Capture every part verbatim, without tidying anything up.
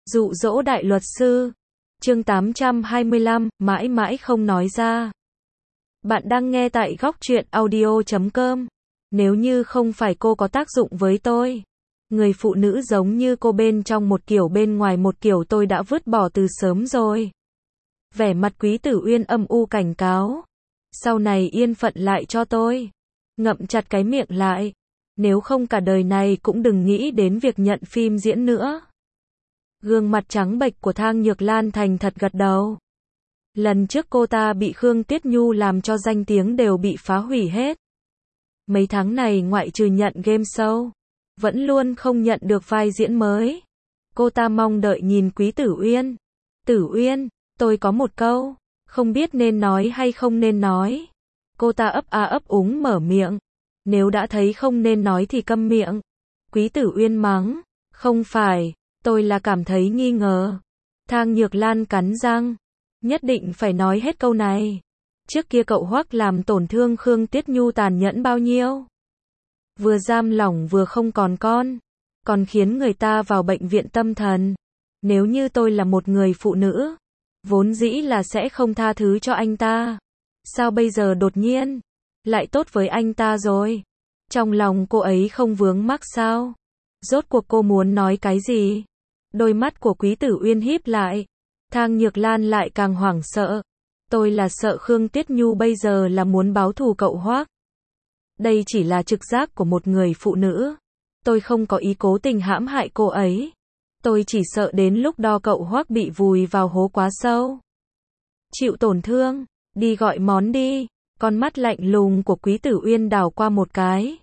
Dụ dỗ đại luật sư. Chương tám trăm hai mươi lăm, mãi mãi không nói ra. Bạn đang nghe tại góc truyện audio chấm com. Nếu như không phải cô có tác dụng với tôi, người phụ nữ giống như cô bên trong một kiểu bên ngoài một kiểu tôi đã vứt bỏ từ sớm rồi. Vẻ mặt Quý Tử Uyên âm u cảnh cáo. Sau này yên phận lại cho tôi. Ngậm chặt cái miệng lại. Nếu không cả đời này cũng đừng nghĩ đến việc nhận phim diễn nữa. Gương mặt trắng bệch của Thang Nhược Lan thành thật gật đầu. Lần trước cô ta bị Khương Tiết Nhu làm cho danh tiếng đều bị phá hủy hết. Mấy tháng này ngoại trừ nhận game show, vẫn luôn không nhận được vai diễn mới. Cô ta mong đợi nhìn Quý Tử Uyên. Tử Uyên, tôi có một câu, không biết nên nói hay không nên nói. Cô ta ấp a ấp úng mở miệng. Nếu đã thấy không nên nói thì câm miệng. Quý Tử Uyên mắng. Không phải, tôi là cảm thấy nghi ngờ. Thang Nhược Lan cắn răng. Nhất định phải nói hết câu này. Trước kia cậu Hoắc làm tổn thương Khương Tiết Nhu tàn nhẫn bao nhiêu. Vừa giam lỏng vừa không còn con. Còn khiến người ta vào bệnh viện tâm thần. Nếu như tôi là một người phụ nữ, vốn dĩ là sẽ không tha thứ cho anh ta. Sao bây giờ đột nhiên lại tốt với anh ta rồi? Trong lòng cô ấy không vướng mắc sao? Rốt cuộc cô muốn nói cái gì? Đôi mắt của Quý Tử Uyên híp lại. Thang Nhược Lan lại càng hoảng sợ. Tôi là sợ Khương Tiết Nhu bây giờ là muốn báo thù cậu Hoắc. Đây chỉ là trực giác của một người phụ nữ. Tôi không có ý cố tình hãm hại cô ấy. Tôi chỉ sợ đến lúc đó cậu Hoắc bị vùi vào hố quá sâu. Chịu tổn thương, đi gọi món đi. Con mắt lạnh lùng của Quý Tử Uyên đảo qua một cái.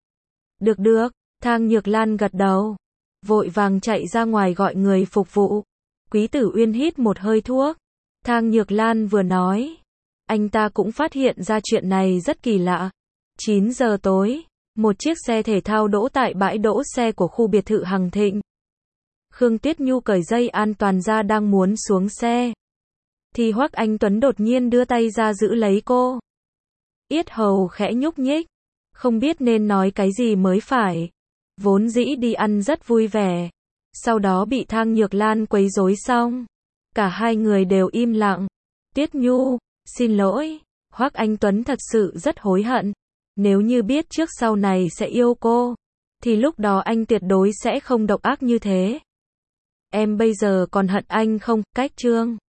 Được được, Thang Nhược Lan gật đầu. Vội vàng chạy ra ngoài gọi người phục vụ. Quý Tử Uyên hít một hơi thuốc. Thang Nhược Lan vừa nói. Anh ta cũng phát hiện ra chuyện này rất kỳ lạ. chín giờ tối, một chiếc xe thể thao đỗ tại bãi đỗ xe của khu biệt thự Hằng Thịnh. Khương Tiết Nhu cởi dây an toàn ra đang muốn xuống xe. Thì Hoắc Anh Tuấn đột nhiên đưa tay ra giữ lấy cô. Yết hầu khẽ nhúc nhích. Không biết nên nói cái gì mới phải. Vốn dĩ đi ăn rất vui vẻ. Sau đó bị Thang Nhược Lan quấy rối xong. Cả hai người đều im lặng. Tiết Nhu, xin lỗi. Hoắc Anh Tuấn thật sự rất hối hận. Nếu như biết trước sau này sẽ yêu cô, thì lúc đó anh tuyệt đối sẽ không độc ác như thế. Em bây giờ còn hận anh không? Cách chương